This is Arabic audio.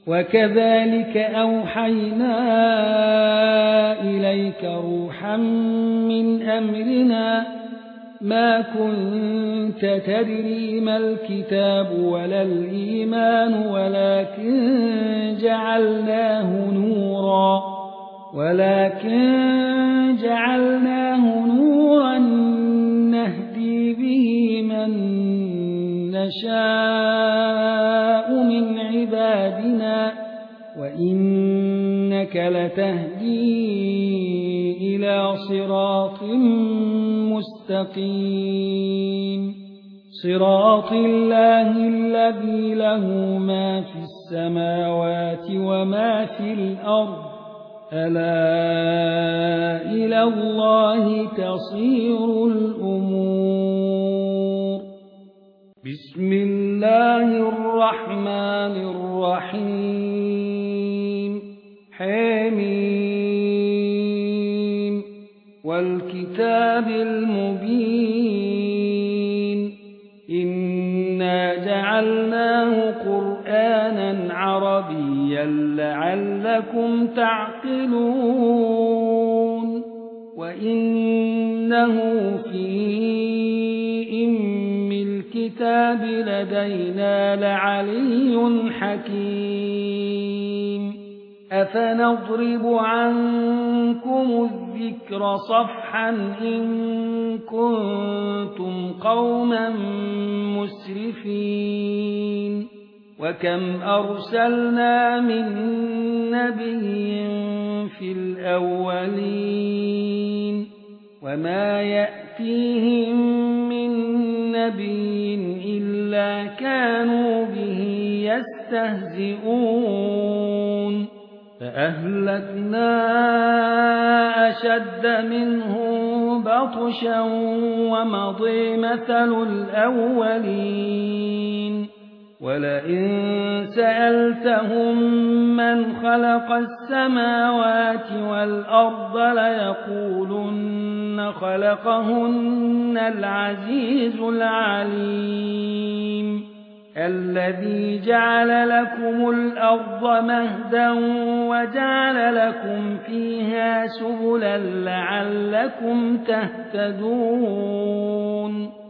وكذلك أوحينا إليك روحا من أمرنا ما كنت تدري ما الكتاب ولا الإيمان ولكن جعلناه نورا نهدي به من نشاء من عبادنا وإنك لتهدي إلى صراط مستقيم صراط الله الذي له ما في السماوات وما في الأرض ألا إلى الله تصير الأمور. بسم الله الرحمن الرحيم. حميم والكتاب المبين إنا جعلناه قرآنا عربيا لعلكم تعقلون وإنه في الكتاب لدينا لعلي حكيم. أفنضرب عنكم الذكر صفحا إن كنتم قوما مسرفين وكم أرسلنا من نبي في الأولين وما يأتيهم من نبي إلا كانوا به يستهزئون فأهلكنا أشد منهم بطشا ومضي مثل الأولين ولئن سألتهم من خلق السماوات والأرض ليقولن خلقهن العزيز العليم الذي جعل لكم الأرض مهدا وجعل لكم فيها سبلا لعلكم تهتدون